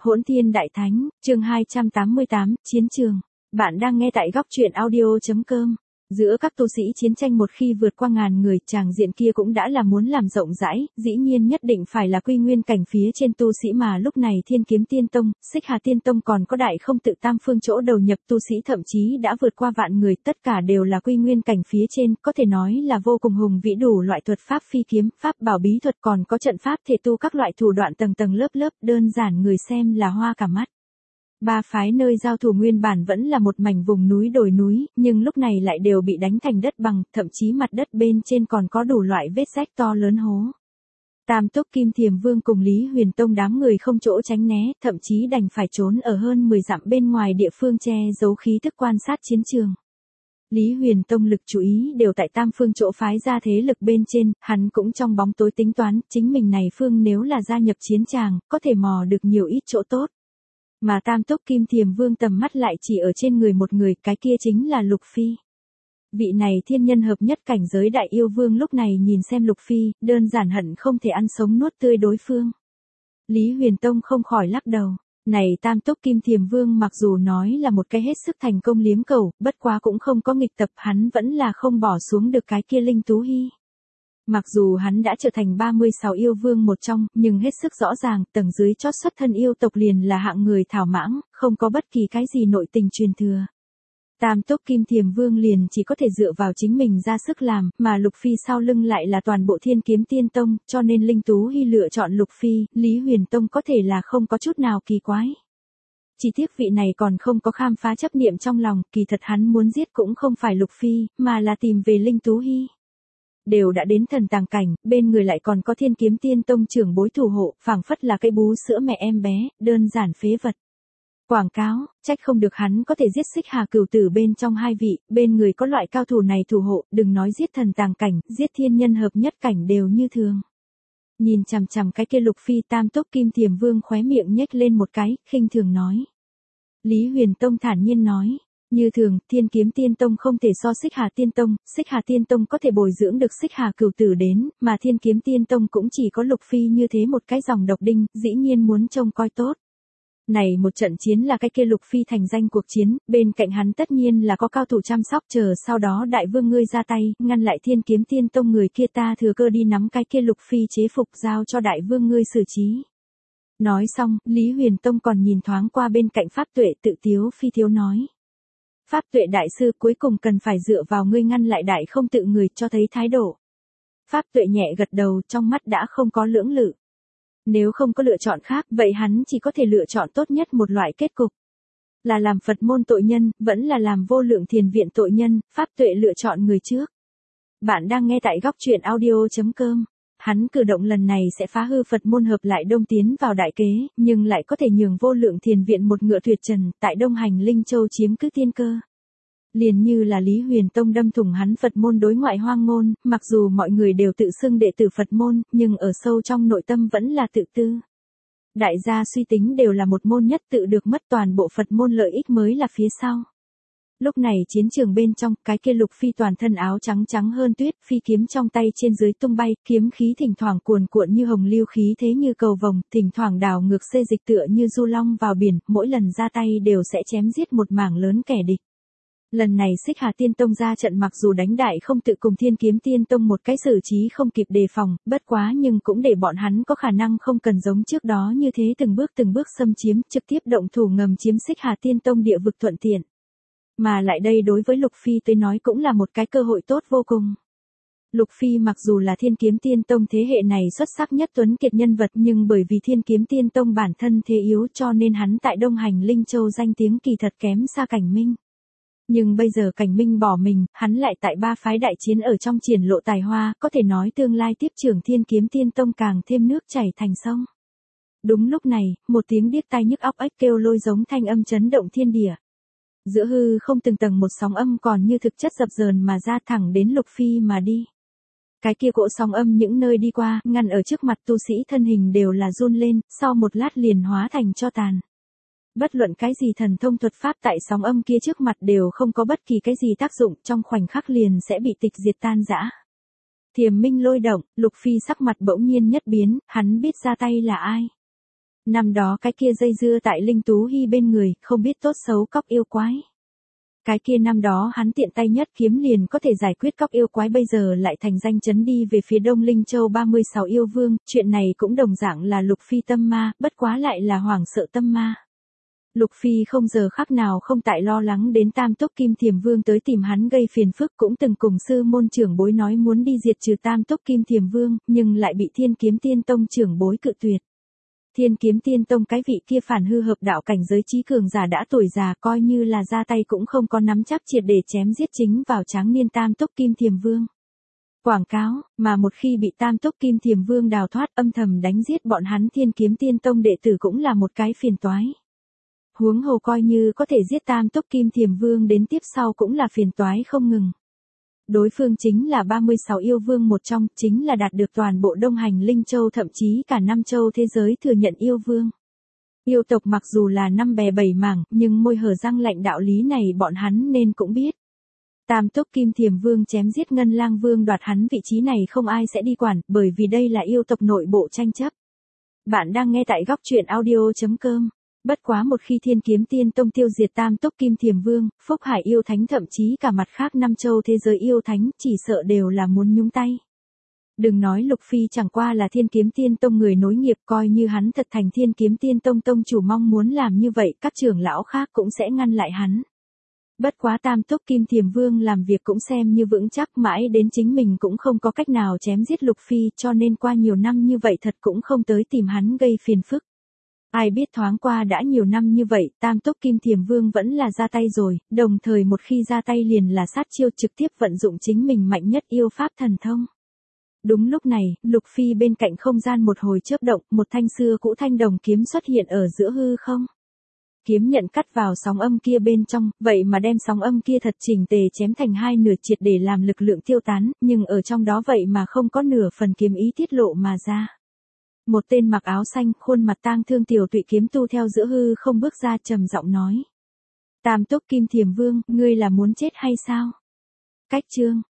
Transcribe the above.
Hỗn Thiên Đại Thánh, chương 288, Chiến trường. Bạn đang nghe tại góc truyện audio.com. Giữa các tu sĩ chiến tranh một khi vượt qua ngàn người, tràng diện kia cũng đã là muốn làm rộng rãi, dĩ nhiên nhất định phải là quy nguyên cảnh phía trên tu sĩ mà lúc này Thiên Kiếm Tiên Tông, Xích Hà Tiên Tông còn có Đại Không Tự Tam Phương chỗ đầu nhập tu sĩ thậm chí đã vượt qua vạn người, tất cả đều là quy nguyên cảnh phía trên, có thể nói là vô cùng hùng vĩ, đủ loại thuật pháp phi kiếm, pháp bảo bí thuật, còn có trận pháp thể tu các loại thủ đoạn tầng tầng lớp lớp, đơn giản người xem là hoa cả mắt. Ba phái nơi giao thủ nguyên bản vẫn là một mảnh vùng núi đồi núi, nhưng lúc này lại đều bị đánh thành đất bằng, thậm chí mặt đất bên trên còn có đủ loại vết rách to lớn hố. Tam Túc Kim Thiềm Vương cùng Lý Huyền Tông đám người không chỗ tránh né, thậm chí đành phải trốn ở hơn 10 dặm bên ngoài địa phương che giấu khí tức quan sát chiến trường. Lý Huyền Tông lực chú ý đều tại Tam Phương chỗ phái ra thế lực bên trên, hắn cũng trong bóng tối tính toán, chính mình này phương nếu là gia nhập chiến tràng, có thể mò được nhiều ít chỗ tốt. Mà Tam Túc Kim Thiềm Vương tầm mắt lại chỉ ở trên người một người, cái kia chính là Lục Phi. Vị này thiên nhân hợp nhất cảnh giới đại yêu vương lúc này nhìn xem Lục Phi, đơn giản hận không thể ăn sống nuốt tươi đối phương. Lý Huyền Tông không khỏi lắc đầu, này Tam Túc Kim Thiềm Vương mặc dù nói là một cái hết sức thành công liếm cầu, bất quá cũng không có nghịch tập, hắn vẫn là không bỏ xuống được cái kia Linh Tú Hy. Mặc dù hắn đã trở thành 36 yêu vương một trong, nhưng hết sức rõ ràng, tầng dưới chót xuất thân yêu tộc liền là hạng người thảo mãng, không có bất kỳ cái gì nội tình truyền thừa. Tam Túc Kim Thiềm Vương liền chỉ có thể dựa vào chính mình ra sức làm, mà Lục Phi sau lưng lại là toàn bộ Thiên Kiếm Tiên Tông, cho nên Linh Tú Hy lựa chọn Lục Phi, Lý Huyền Tông có thể là không có chút nào kỳ quái. Chỉ tiếc vị này còn không có khám phá chấp niệm trong lòng, kỳ thật hắn muốn giết cũng không phải Lục Phi, mà là tìm về Linh Tú Hy. Đều đã đến thần tàng cảnh, bên người lại còn có Thiên Kiếm Tiên Tông trưởng bối thủ hộ, phảng phất là cái bú sữa mẹ em bé, đơn giản phế vật. Quảng cáo, trách không được hắn có thể giết Xích Hà Cửu Tử bên trong hai vị, bên người có loại cao thủ này thủ hộ, đừng nói giết thần tàng cảnh, giết thiên nhân hợp nhất cảnh đều như thường. Nhìn chằm chằm cái kia Lục Phi, Tam Túc Kim Thiềm Vương khóe miệng nhếch lên một cái, khinh thường nói. Lý Huyền Tông thản nhiên nói. Như thường, Thiên Kiếm Tiên Tông không thể so Xích Hà Tiên Tông, Xích Hà Tiên Tông có thể bồi dưỡng được Xích Hà Cửu Tử đến, mà Thiên Kiếm Tiên Tông cũng chỉ có Lục Phi như thế một cái dòng độc đinh, dĩ nhiên muốn trông coi tốt. Này một trận chiến là cái kia Lục Phi thành danh cuộc chiến, bên cạnh hắn tất nhiên là có cao thủ chăm sóc chờ sau đó đại vương ngươi ra tay, ngăn lại Thiên Kiếm Tiên Tông người kia, ta thừa cơ đi nắm cái kia Lục Phi chế phục giao cho đại vương ngươi xử trí. Nói xong, Lý Huyền Tông còn nhìn thoáng qua bên cạnh Pháp Tuệ, tự tiếu phi thiếu nói. Pháp Tuệ đại sư, cuối cùng cần phải dựa vào ngươi ngăn lại Đại Không Tự người, cho thấy thái độ. Pháp Tuệ nhẹ gật đầu, trong mắt đã không có lưỡng lự. Nếu không có lựa chọn khác, vậy hắn chỉ có thể lựa chọn tốt nhất một loại kết cục. Là làm Phật môn tội nhân, vẫn là làm Vô Lượng Thiền Viện tội nhân, Pháp Tuệ lựa chọn người trước. Bạn đang nghe tại góc truyện audio.com. Hắn cử động lần này sẽ phá hư Phật môn hợp lại Đông tiến vào đại kế, nhưng lại có thể nhường Vô Lượng Thiền Viện một ngựa tuyệt trần, tại Đông Hành Linh Châu chiếm cứ tiên cơ. Liền như là Lý Huyền Tông đâm thủng hắn Phật môn đối ngoại hoang ngôn, mặc dù mọi người đều tự xưng đệ tử Phật môn, nhưng ở sâu trong nội tâm vẫn là tự tư. Đại gia suy tính đều là một môn nhất tự được mất, toàn bộ Phật môn lợi ích mới là phía sau. Lúc này chiến trường bên trong, cái kia Lục Phi toàn thân áo trắng trắng hơn tuyết, phi kiếm trong tay trên dưới tung bay, kiếm khí thỉnh thoảng cuồn cuộn như hồng lưu khí thế như cầu vồng, thỉnh thoảng đảo ngược xê dịch tựa như du long vào biển, mỗi lần ra tay đều sẽ chém giết một mảng lớn kẻ địch. Lần này Xích Hà Tiên Tông ra trận mặc dù đánh Đại Không Tự cùng Thiên Kiếm Tiên Tông một cái xử trí không kịp đề phòng, bất quá nhưng cũng để bọn hắn có khả năng không cần giống trước đó như thế từng bước xâm chiếm, trực tiếp động thủ ngầm chiếm Xích Hà Tiên Tông địa vực thuận tiện. Mà lại đây đối với Lục Phi tới nói cũng là một cái cơ hội tốt vô cùng. Lục Phi mặc dù là Thiên Kiếm Tiên Tông thế hệ này xuất sắc nhất tuấn kiệt nhân vật, nhưng bởi vì Thiên Kiếm Tiên Tông bản thân thế yếu cho nên hắn tại Đông Hành Linh Châu danh tiếng kỳ thật kém xa Cảnh Minh. Nhưng bây giờ Cảnh Minh bỏ mình, hắn lại tại ba phái đại chiến ở trong triển lộ tài hoa, có thể nói tương lai tiếp trưởng Thiên Kiếm Tiên Tông càng thêm nước chảy thành sông. Đúng lúc này, một tiếng điếc tai nhức óc ếch kêu lôi giống thanh âm chấn động thiên địa. Giữa hư không từng tầng một sóng âm còn như thực chất dập dờn mà ra thẳng đến Lục Phi mà đi. Cái kia cỗ sóng âm những nơi đi qua, ngăn ở trước mặt tu sĩ thân hình đều là run lên, sau một lát liền hóa thành tro tàn. Bất luận cái gì thần thông thuật pháp tại sóng âm kia trước mặt đều không có bất kỳ cái gì tác dụng, trong khoảnh khắc liền sẽ bị tịch diệt tan rã. Thiềm minh lôi động, Lục Phi sắc mặt bỗng nhiên nhất biến, hắn biết ra tay là ai. Năm đó cái kia dây dưa tại Linh Tú Hy bên người, không biết tốt xấu cóc yêu quái. Cái kia năm đó hắn tiện tay nhất kiếm liền có thể giải quyết cóc yêu quái, bây giờ lại thành danh chấn đi về phía Đông Linh Châu 36 yêu vương, chuyện này cũng đồng dạng là Lục Phi tâm ma, bất quá lại là hoảng sợ tâm ma. Lục Phi không giờ khắc nào không tại lo lắng đến Tam Túc Kim Thiềm Vương tới tìm hắn gây phiền phức, cũng từng cùng sư môn trưởng bối nói muốn đi diệt trừ Tam Túc Kim Thiềm Vương, nhưng lại bị Thiên Kiếm Tiên Tông trưởng bối cự tuyệt. Thiên Kiếm Tiên Tông cái vị kia phản hư hợp đạo cảnh giới trí cường giả đã tuổi già, coi như là ra tay cũng không có nắm chắc triệt để chém giết chính vào tráng niên Tam Túc Kim Thiềm Vương. Quảng cáo, mà một khi bị Tam Túc Kim Thiềm Vương đào thoát, âm thầm đánh giết bọn hắn Thiên Kiếm Tiên Tông đệ tử cũng là một cái phiền toái. Huống hồ coi như có thể giết Tam Túc Kim Thiềm Vương đến tiếp sau cũng là phiền toái không ngừng. Đối phương chính là 36 yêu vương một trong, chính là đạt được toàn bộ Đông Hành Linh Châu thậm chí cả năm châu thế giới thừa nhận yêu vương. Yêu tộc mặc dù là năm bè bảy mảng, nhưng môi hở răng lạnh đạo lý này bọn hắn nên cũng biết. Tam Túc Kim Thiềm Vương chém giết Ngân Lang Vương đoạt hắn vị trí này không ai sẽ đi quản, bởi vì đây là yêu tộc nội bộ tranh chấp. Bạn đang nghe tại góc truyện audio.com. Bất quá một khi Thiên Kiếm Tiên Tông tiêu diệt Tam Túc Kim Thiềm Vương, Phúc Hải yêu thánh thậm chí cả mặt khác năm châu thế giới yêu thánh chỉ sợ đều là muốn nhúng tay. Đừng nói Lục Phi chẳng qua là Thiên Kiếm Tiên Tông người nối nghiệp, coi như hắn thật thành Thiên Kiếm Tiên Tông tông chủ mong muốn làm như vậy, các trưởng lão khác cũng sẽ ngăn lại hắn. Bất quá Tam Túc Kim Thiềm Vương làm việc cũng xem như vững chắc, mãi đến chính mình cũng không có cách nào chém giết Lục Phi, cho nên qua nhiều năm như vậy thật cũng không tới tìm hắn gây phiền phức. Ai biết thoáng qua đã nhiều năm như vậy, Tam Túc Kim Thiềm Vương vẫn là ra tay rồi, đồng thời một khi ra tay liền là sát chiêu, trực tiếp vận dụng chính mình mạnh nhất yêu pháp thần thông. Đúng lúc này, Lục Phi bên cạnh không gian một hồi chớp động, một thanh xưa cũ thanh đồng kiếm xuất hiện ở giữa hư không. Kiếm nhận cắt vào sóng âm kia bên trong, vậy mà đem sóng âm kia thật chỉnh tề chém thành hai nửa, triệt để làm lực lượng tiêu tán, nhưng ở trong đó vậy mà không có nửa phần kiếm ý tiết lộ mà ra. Một tên mặc áo xanh, khuôn mặt tang thương tiểu tụy kiếm tu theo giữa hư không bước ra, trầm giọng nói: Tam Túc Kim Thiềm Vương, ngươi là muốn chết hay sao? Cách chương